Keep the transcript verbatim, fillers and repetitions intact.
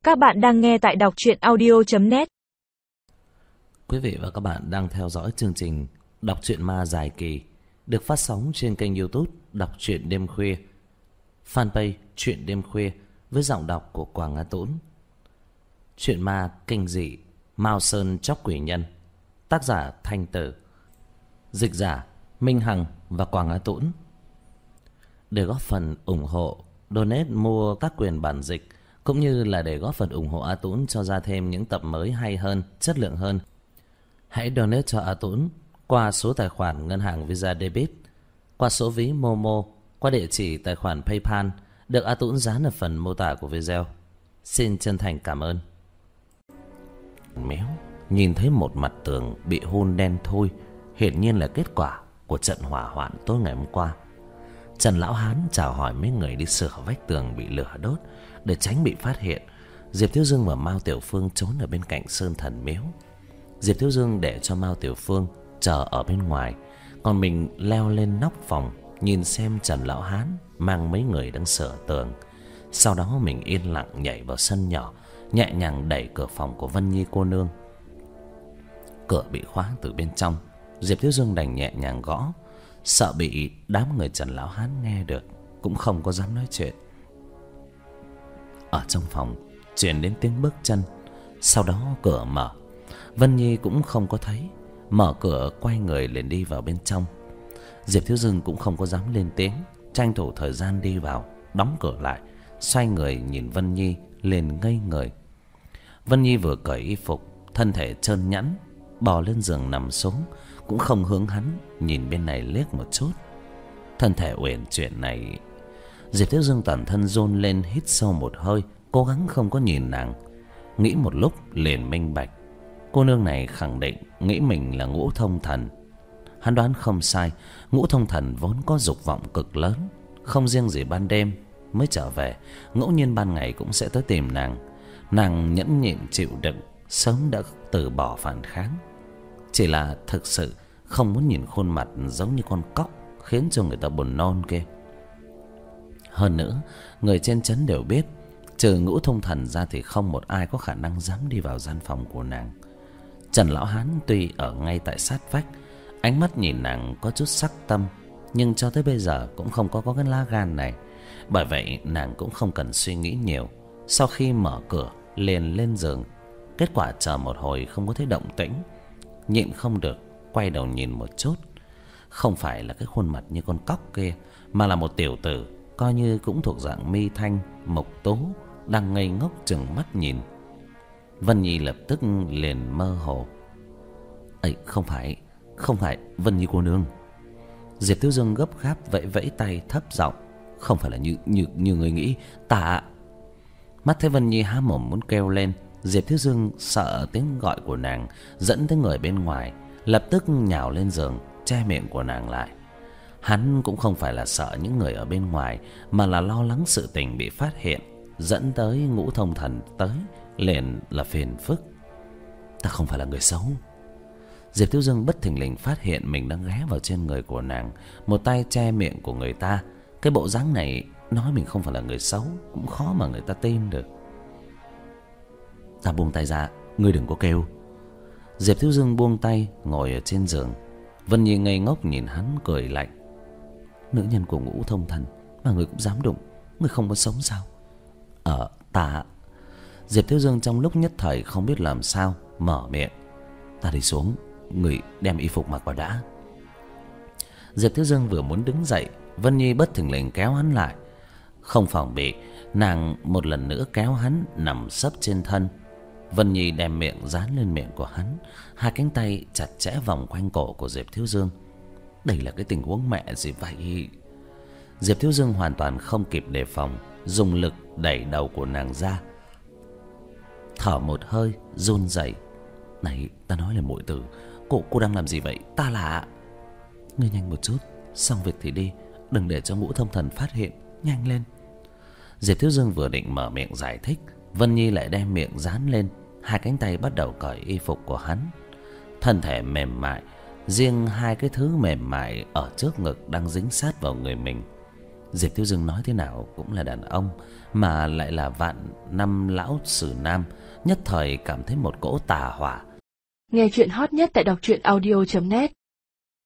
Các bạn đang nghe tại đọc truyện audio chấm net. Quý vị và các bạn đang theo dõi chương trình Đọc truyện ma dài kỳ được phát sóng trên kênh YouTube Đọc truyện đêm khuya, fanpage Truyện đêm khuya với giọng đọc của Quảng Á Tũng. Truyện ma kinh dị Mao Sơn Chóc Quỷ Nhân, tác giả Thanh Tử, dịch giả Minh Hằng và Quảng Á Tũng. Để góp phần ủng hộ, donate mua các quyền bản dịch cũng như là để góp phần ủng hộ A Tũng cho ra thêm những tập mới hay hơn, chất lượng hơn, hãy donate cho A Tũng qua số tài khoản ngân hàng Visa Debit, qua số ví Momo, qua địa chỉ tài khoản PayPal được A Tũng dán ở phần mô tả của video. Xin chân thành cảm ơn. Méo nhìn thấy một mặt tường bị hun đen thui, hiển nhiên là kết quả của trận hỏa hoạn tối ngày hôm qua. Trần Lão Hán chào hỏi mấy người đi sửa vách tường bị lửa đốt để tránh bị phát hiện. Diệp Thiếu Dương và Mao Tiểu Phương trốn ở bên cạnh Sơn Thần Miếu. Diệp Thiếu Dương để cho Mao Tiểu Phương chờ ở bên ngoài, còn mình leo lên nóc phòng nhìn xem Trần Lão Hán mang mấy người đang sửa tường. Sau đó mình yên lặng nhảy vào sân nhỏ, nhẹ nhàng đẩy cửa phòng của Vân Nhi cô nương. Cửa bị khóa từ bên trong, Diệp Thiếu Dương đành nhẹ nhàng gõ, sợ bị đám người Trần Lão Hán nghe được, cũng không có dám nói chuyện. Ở trong phòng truyền đến tiếng bước chân, sau đó cửa mở. Vân Nhi cũng không có thấy, mở cửa quay người liền đi vào bên trong. Diệp Thiếu Dương cũng không có dám lên tiếng, tranh thủ thời gian đi vào, đóng cửa lại, xoay người nhìn Vân Nhi liền ngây người. Vân Nhi vừa cởi y phục, thân thể trơn nhẵn, bò lên giường nằm xuống, cũng không hướng hắn nhìn bên này liếc một chút. Thân thể uyển chuyển này, Diệp Thiếu Dương toàn thân run lên, hít sâu một hơi, cố gắng không có nhìn nàng. Nghĩ một lúc liền minh bạch, cô nương này khẳng định nghĩ mình là Ngũ Thông Thần. Hắn đoán không sai, Ngũ Thông Thần vốn có dục vọng cực lớn, không riêng gì ban đêm mới trở về, ngẫu nhiên ban ngày cũng sẽ tới tìm nàng. Nàng nhẫn nhịn chịu đựng, sớm đã từ bỏ phản kháng. Chỉ là thực sự không muốn nhìn khuôn mặt giống như con cóc khiến cho người ta buồn nôn kia. Hơn nữa, người trên trấn đều biết, trừ Ngũ Thông Thần ra thì không một ai có khả năng dám đi vào gian phòng của nàng. Trần Lão Hán tuy ở ngay tại sát vách, ánh mắt nhìn nàng có chút sắc tâm, nhưng cho tới bây giờ cũng không có có cái lá gan này. Bởi vậy nàng cũng không cần suy nghĩ nhiều. Sau khi mở cửa liền lên giường. Kết quả chờ một hồi không có thấy động tĩnh, nhịn không được quay đầu nhìn một chút. Không phải là cái khuôn mặt như con cóc kia, mà là một tiểu tử coi như cũng thuộc dạng mi thanh mục tú, đang ngây ngốc trừng mắt nhìn. Vân Nhi lập tức liền mơ hồ. ấy không phải không phải Vân Nhi cô nương. Diệp Thiếu Dương gấp gáp vẫy vẫy tay thấp giọng, không phải là như như như người nghĩ, ta. Mắt thấy Vân Nhi há mồm muốn kêu lên, Diệp Thiếu Dương sợ tiếng gọi của nàng dẫn tới người bên ngoài, lập tức nhào lên giường che miệng của nàng lại. Hắn cũng không phải là sợ những người ở bên ngoài, mà là lo lắng sự tình bị phát hiện, dẫn tới Ngũ Thông Thần tới, liền là phiền phức. Ta không phải là người xấu. Diệp Thiếu Dương bất thình lình phát hiện mình đang ghé vào trên người của nàng, một tay che miệng của người ta. Cái bộ dáng này nói mình không phải là người xấu cũng khó mà người ta tin được. Ta buông tay ra, ngươi đừng có kêu. Diệp Thiếu Dương buông tay ngồi ở trên giường. Vân Nhi ngây ngốc nhìn hắn cười lạnh. Nữ nhân của Ngũ Thông Thần mà người cũng dám đụng, người không có sống sao? Ờ ta. Diệp Thiếu Dương trong lúc nhất thời không biết làm sao, mở miệng. Ta đi xuống, người đem y phục mặc vào đã. Diệp Thiếu Dương vừa muốn đứng dậy, Vân Nhi bất thình lình kéo hắn lại. Không phòng bị, nàng một lần nữa kéo hắn nằm sấp trên thân. Vân Nhi đem miệng dán lên miệng của hắn, hai cánh tay chặt chẽ vòng quanh cổ của Diệp Thiếu Dương. Đây là cái tình huống mẹ gì vậy? Diệp Thiếu Dương hoàn toàn không kịp đề phòng, dùng lực đẩy đầu của nàng ra. Thở một hơi, run rẩy. Này, ta nói là muội tử, cô cô đang làm gì vậy? Ta là... Ngươi nhanh một chút, xong việc thì đi, đừng để cho Ngũ Thông Thần phát hiện, nhanh lên. Diệp Thiếu Dương vừa định mở miệng giải thích, Vân Nhi lại đem miệng dán lên, hai cánh tay bắt đầu cởi y phục của hắn. Thân thể mềm mại, riêng hai cái thứ mềm mại ở trước ngực đang dính sát vào người mình. Diệp Thiếu Dương nói thế nào cũng là đàn ông, mà lại là vạn năm lão sử nam, nhất thời cảm thấy một cỗ tà hỏa. Nghe chuyện hot nhất tại đọc truyện audio chấm net.